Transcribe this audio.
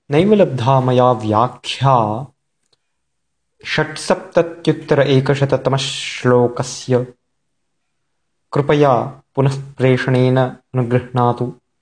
नैव लब्धा मया व्याख्या 670-100 श्लोकस्य कृपया पुनः प्रेषणेन अनुगृह्णातु।